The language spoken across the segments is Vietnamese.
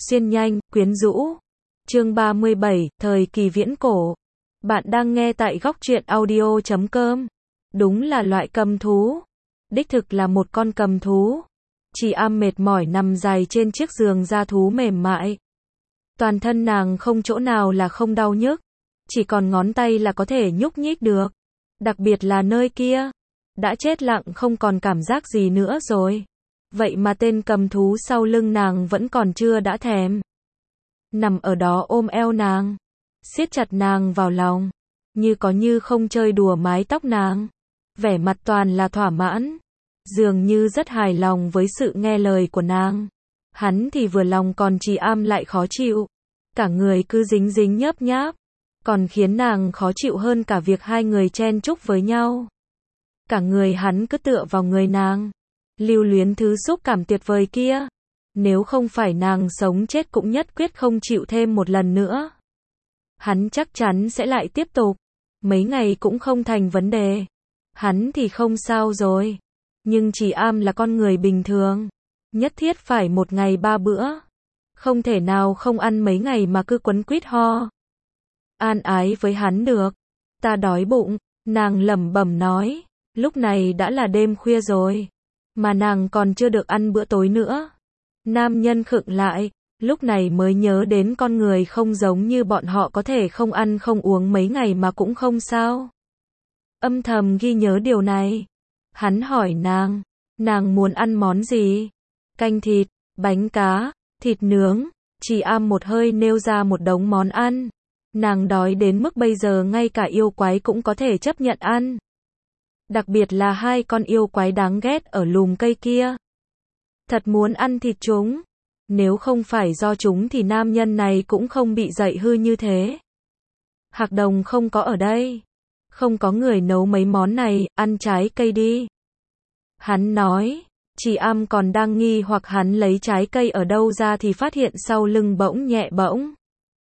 xuyên nhanh, quyến rũ. Chương 37, thời kỳ viễn cổ. Bạn đang nghe tại góc truyện audio.com. Đúng là loại cầm thú. Đích thực là một con cầm thú. Chị Am mệt mỏi nằm dài trên chiếc giường da thú mềm mại. Toàn thân nàng không chỗ nào là không đau nhức. Chỉ còn ngón tay là có thể nhúc nhích được. Đặc biệt là nơi kia. Đã chết lặng không còn cảm giác gì nữa rồi. Vậy mà tên cầm thú sau lưng nàng vẫn còn chưa đã thèm. Nằm ở đó ôm eo nàng. Siết chặt nàng vào lòng. Như có như không chơi đùa mái tóc nàng. Vẻ mặt toàn là thỏa mãn. Dường như rất hài lòng với sự nghe lời của nàng. Hắn thì vừa lòng còn Trì Am lại khó chịu. Cả người cứ dính dính nhớp nháp. Còn khiến nàng khó chịu hơn cả việc hai người chen chúc với nhau. Cả người hắn cứ tựa vào người nàng. Lưu luyến thứ xúc cảm tuyệt vời kia. Nếu không phải nàng sống chết cũng nhất quyết không chịu thêm một lần nữa. Hắn chắc chắn sẽ lại tiếp tục. Mấy ngày cũng không thành vấn đề. Hắn thì không sao rồi. Nhưng Trì Am là con người bình thường. Nhất thiết phải một ngày 3 bữa. Không thể nào không ăn mấy ngày mà cứ quấn quýt ho. An ái với hắn được. Ta đói bụng, nàng lẩm bẩm nói. Lúc này đã là đêm khuya rồi. Mà nàng còn chưa được ăn bữa tối nữa. Nam nhân khựng lại. Lúc này mới nhớ đến con người không giống như bọn họ có thể không ăn không uống mấy ngày mà cũng không sao. Âm thầm ghi nhớ điều này. Hắn hỏi nàng. Nàng muốn ăn món gì? Canh thịt, bánh cá, thịt nướng. Trì Am một hơi nêu ra một đống món ăn. Nàng đói đến mức bây giờ ngay cả yêu quái cũng có thể chấp nhận ăn. Đặc biệt là hai con yêu quái đáng ghét ở lùm cây kia. Thật muốn ăn thịt chúng. Nếu không phải do chúng thì nam nhân này cũng không bị dậy hư như thế. Hạc Đồng không có ở đây. Không có người nấu mấy món này, ăn trái cây đi. Hắn nói. Trì Am còn đang nghi hoặc hắn lấy trái cây ở đâu ra thì phát hiện sau lưng bỗng nhẹ bỗng.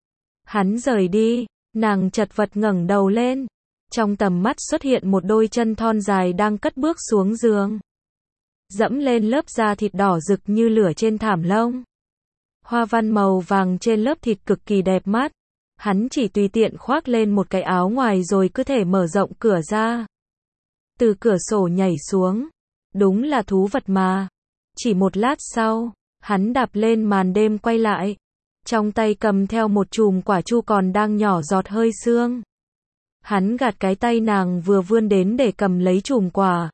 Hắn rời đi, nàng chật vật ngẩng đầu lên. Trong tầm mắt xuất hiện một đôi chân thon dài đang cất bước xuống giường. Dẫm lên lớp da thịt đỏ rực như lửa trên thảm lông. Hoa văn màu vàng trên lớp thịt cực kỳ đẹp mắt. Hắn chỉ tùy tiện khoác lên một cái áo ngoài rồi cứ thể mở rộng cửa ra. Từ cửa sổ nhảy xuống. Đúng là thú vật mà. Chỉ một lát sau, hắn đạp lên màn đêm quay lại. Trong tay cầm theo một chùm quả chu còn đang nhỏ giọt hơi sương. Hắn gạt cái tay nàng vừa vươn đến để cầm lấy chùm quả.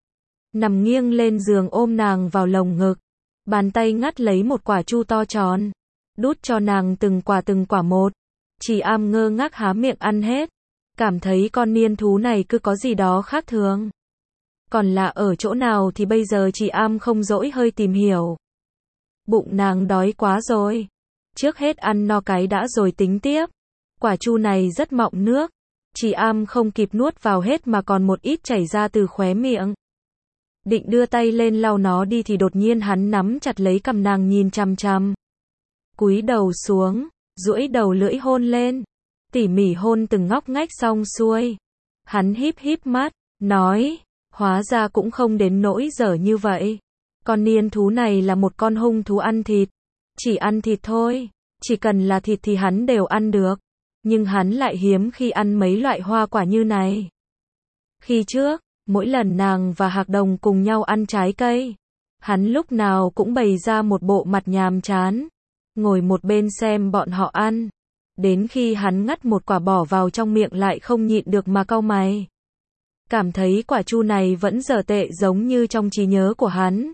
Nằm nghiêng lên giường ôm nàng vào lồng ngực. Bàn tay ngắt lấy một quả chu to tròn. Đút cho nàng từng quả một. Trì Am ngơ ngác há miệng ăn hết. Cảm thấy con niên thú này cứ có gì đó khác thường. Còn là ở chỗ nào thì bây giờ Trì Am không dỗi hơi tìm hiểu. Bụng nàng đói quá rồi. Trước hết ăn no cái đã rồi tính tiếp. Quả chu này rất mọng nước. Trì Am không kịp nuốt vào hết mà còn một ít chảy ra từ khóe miệng. Định đưa tay lên lau nó đi thì đột nhiên hắn nắm chặt lấy cằm nàng nhìn chằm chằm. Cúi đầu xuống, duỗi đầu lưỡi hôn lên. Tỉ mỉ hôn từng ngóc ngách xong xuôi. Hắn híp híp mắt, nói, hóa ra cũng không đến nỗi dở như vậy. Con niên thú này là một con hung thú ăn thịt. Chỉ ăn thịt thôi, chỉ cần là thịt thì hắn đều ăn được. Nhưng hắn lại hiếm khi ăn mấy loại hoa quả như này. Khi trước, mỗi lần nàng và Hạc Đồng cùng nhau ăn trái cây, hắn lúc nào cũng bày ra một bộ mặt nhàm chán, ngồi một bên xem bọn họ ăn. Đến khi hắn ngắt một quả bỏ vào trong miệng lại không nhịn được mà cau mày. Cảm thấy quả chu này vẫn dở tệ giống như trong trí nhớ của hắn.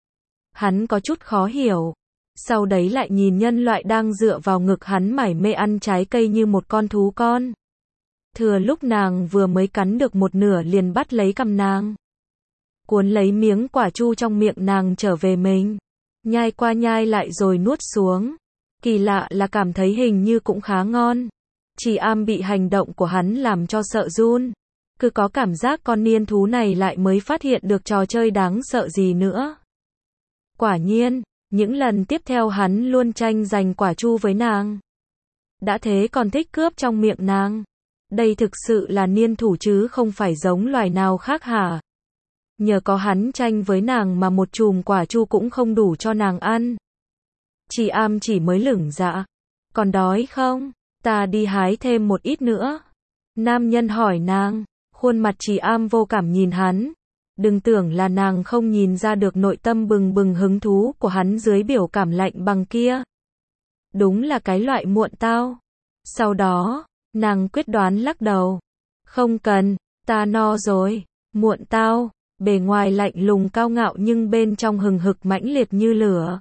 Hắn có chút khó hiểu. Sau đấy lại nhìn nhân loại đang dựa vào ngực hắn mải mê ăn trái cây như một con thú con. Thừa lúc nàng vừa mới cắn được một nửa liền bắt lấy cằm nàng. Cuốn lấy miếng quả chu trong miệng nàng trở về mình. Nhai qua nhai lại rồi nuốt xuống. Kỳ lạ là cảm thấy hình như cũng khá ngon. Trì Am bị hành động của hắn làm cho sợ run. Cứ có cảm giác con niên thú này lại mới phát hiện được trò chơi đáng sợ gì nữa. Quả nhiên. Những lần tiếp theo hắn luôn tranh giành quả chu với nàng. Đã thế còn thích cướp trong miệng nàng. Đây thực sự là niên thủ chứ không phải giống loài nào khác hả? Nhờ có hắn tranh với nàng mà một chùm quả chu cũng không đủ cho nàng ăn. Chị Am chỉ mới lửng dạ. Còn đói không? Ta đi hái thêm một ít nữa. Nam nhân hỏi nàng. Khuôn mặt chị Am vô cảm nhìn hắn. Đừng tưởng là nàng không nhìn ra được nội tâm bừng bừng hứng thú của hắn dưới biểu cảm lạnh bằng kia. Đúng là cái loại muộn tao. Sau đó, nàng quyết đoán lắc đầu. Không cần, ta no rồi. Muộn tao, bề ngoài lạnh lùng cao ngạo nhưng bên trong hừng hực mãnh liệt như lửa.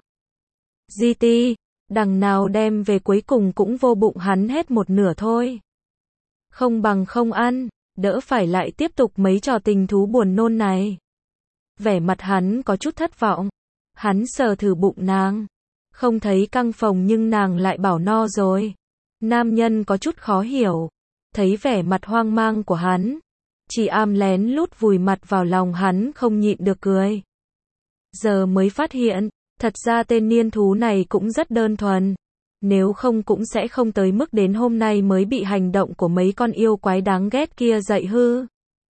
GT, đằng nào đem về cuối cùng cũng vô bụng hắn hết một nửa thôi. Không bằng không ăn, đỡ phải lại tiếp tục mấy trò tình thú buồn nôn này. Vẻ mặt hắn có chút thất vọng. Hắn sờ thử bụng nàng. Không thấy căng phồng nhưng nàng lại bảo no rồi. Nam nhân có chút khó hiểu. Thấy vẻ mặt hoang mang của hắn. Chị Am lén lút vùi mặt vào lòng hắn không nhịn được cười. Giờ mới phát hiện, thật ra tên niên thú này cũng rất đơn thuần. Nếu không cũng sẽ không tới mức đến hôm nay mới bị hành động của mấy con yêu quái đáng ghét kia dạy hư.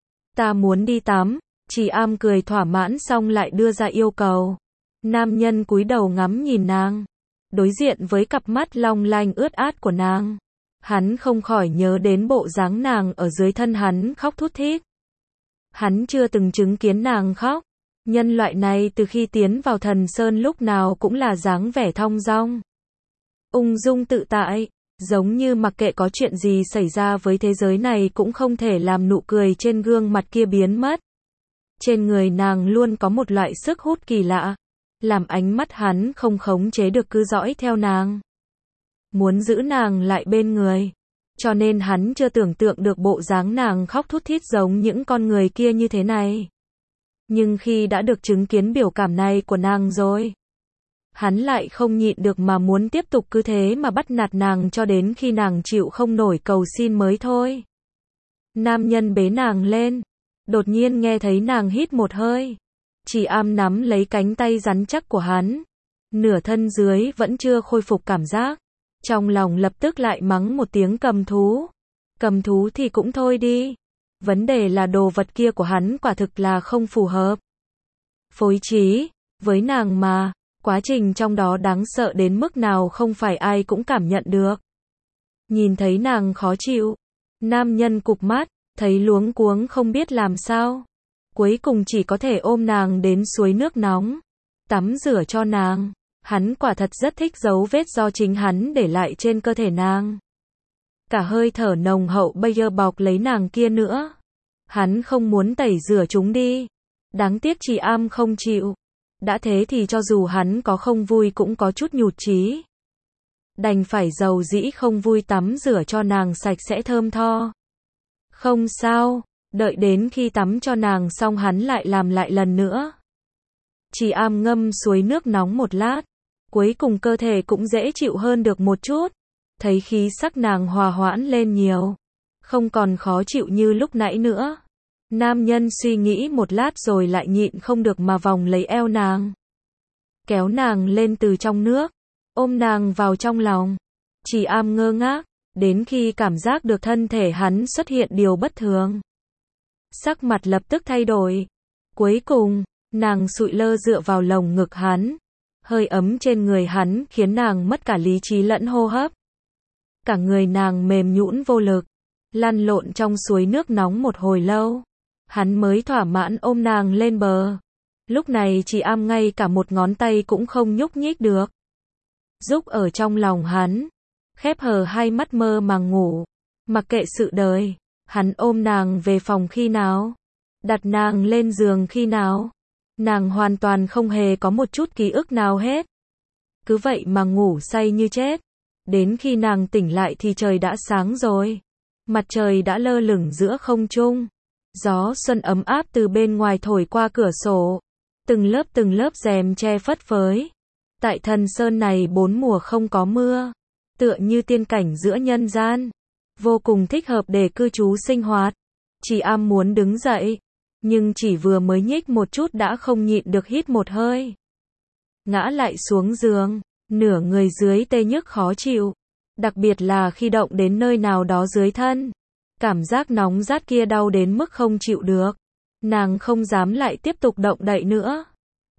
Ta muốn đi tắm. Chị Am cười thỏa mãn xong lại đưa ra yêu cầu. Nam nhân cúi đầu ngắm nhìn nàng. Đối diện với cặp mắt long lanh ướt át của nàng. Hắn không khỏi nhớ đến bộ dáng nàng ở dưới thân hắn khóc thút thít. Hắn chưa từng chứng kiến nàng khóc. Nhân loại này từ khi tiến vào thần sơn lúc nào cũng là dáng vẻ thong dong. Ung dung tự tại, giống như mặc kệ có chuyện gì xảy ra với thế giới này cũng không thể làm nụ cười trên gương mặt kia biến mất. Trên người nàng luôn có một loại sức hút kỳ lạ, làm ánh mắt hắn không khống chế được cứ dõi theo nàng. Muốn giữ nàng lại bên người, cho nên hắn chưa tưởng tượng được bộ dáng nàng khóc thút thít giống những con người kia như thế này. Nhưng khi đã được chứng kiến biểu cảm này của nàng rồi, hắn lại không nhịn được mà muốn tiếp tục cứ thế mà bắt nạt nàng cho đến khi nàng chịu không nổi cầu xin mới thôi. Nam nhân bế nàng lên, đột nhiên nghe thấy nàng hít một hơi. Chị Am nắm lấy cánh tay rắn chắc của hắn, nửa thân dưới vẫn chưa khôi phục cảm giác. Trong lòng lập tức lại mắng một tiếng cầm thú. Cầm thú thì cũng thôi đi. Vấn đề là đồ vật kia của hắn quả thực là không phù hợp. Phối trí, với nàng mà, quá trình trong đó đáng sợ đến mức nào không phải ai cũng cảm nhận được. Nhìn thấy nàng khó chịu, nam nhân cụp mắt, thấy luống cuống không biết làm sao. Cuối cùng chỉ có thể ôm nàng đến suối nước nóng, tắm rửa cho nàng. Hắn quả thật rất thích dấu vết do chính hắn để lại trên cơ thể nàng. Cả hơi thở nồng hậu bây giờ bọc lấy nàng kia nữa. Hắn không muốn tẩy rửa chúng đi. Đáng tiếc chị Am không chịu. Đã thế thì cho dù hắn có không vui cũng có chút nhụt chí. Đành phải dầu dĩ không vui tắm rửa cho nàng sạch sẽ thơm tho. Không sao, đợi đến khi tắm cho nàng xong hắn lại làm lại lần nữa. Chị Am ngâm suối nước nóng một lát. Cuối cùng cơ thể cũng dễ chịu hơn được một chút. Thấy khí sắc nàng hòa hoãn lên nhiều. Không còn khó chịu như lúc nãy nữa. Nam nhân suy nghĩ một lát rồi lại nhịn không được mà vòng lấy eo nàng. Kéo nàng lên từ trong nước. Ôm nàng vào trong lòng. Chị Am ngơ ngác. Đến khi cảm giác được thân thể hắn xuất hiện điều bất thường. Sắc mặt lập tức thay đổi. Cuối cùng, nàng sụi lơ dựa vào lồng ngực hắn. Hơi ấm trên người hắn khiến nàng mất cả lý trí lẫn hô hấp. Cả người nàng mềm nhũn vô lực, lăn lộn trong suối nước nóng một hồi lâu. Hắn mới thỏa mãn ôm nàng lên bờ. Lúc này chị Am ngay cả một ngón tay cũng không nhúc nhích được. Rúc ở trong lòng hắn, khép hờ hai mắt mơ màng ngủ. Mặc kệ sự đời, hắn ôm nàng về phòng khi nào, đặt nàng lên giường khi nào. Nàng hoàn toàn không hề có một chút ký ức nào hết. Cứ vậy mà ngủ say như chết. Đến khi nàng tỉnh lại thì trời đã sáng rồi. Mặt trời đã lơ lửng giữa không trung. Gió xuân ấm áp từ bên ngoài thổi qua cửa sổ. Từng lớp rèm che phất phới. Tại thần sơn này 4 mùa không có mưa. Tựa như tiên cảnh giữa nhân gian. Vô cùng thích hợp để cư trú sinh hoạt. Chị Am muốn đứng dậy. Nhưng chỉ vừa mới nhích một chút đã không nhịn được hít một hơi. Ngã lại xuống giường, nửa người dưới tê nhức khó chịu. Đặc biệt là khi động đến nơi nào đó dưới thân. Cảm giác nóng rát kia đau đến mức không chịu được. Nàng không dám lại tiếp tục động đậy nữa.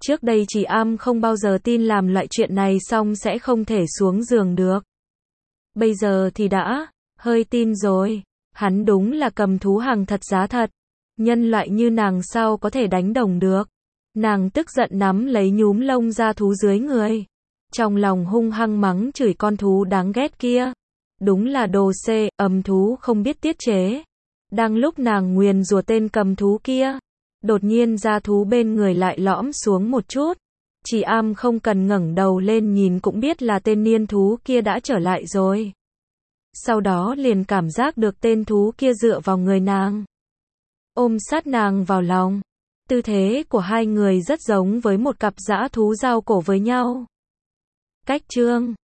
Trước đây chị Am không bao giờ tin làm loại chuyện này xong sẽ không thể xuống giường được. Bây giờ thì đã hơi tin rồi. Hắn đúng là cầm thú hàng thật giá thật. Nhân loại như nàng sao có thể đánh đồng được. Nàng tức giận nắm lấy nhúm lông da thú dưới người. Trong lòng hung hăng mắng chửi con thú đáng ghét kia. Đúng là đồ âm thú không biết tiết chế. Đang lúc nàng nguyền rủa tên cầm thú kia, đột nhiên da thú bên người lại lõm xuống một chút. Chị Am không cần ngẩng đầu lên nhìn cũng biết là tên niên thú kia đã trở lại rồi. Sau đó liền cảm giác được tên thú kia dựa vào người nàng, ôm sát nàng vào lòng. Tư thế của hai người rất giống với một cặp dã thú giao cổ với nhau. Cách chương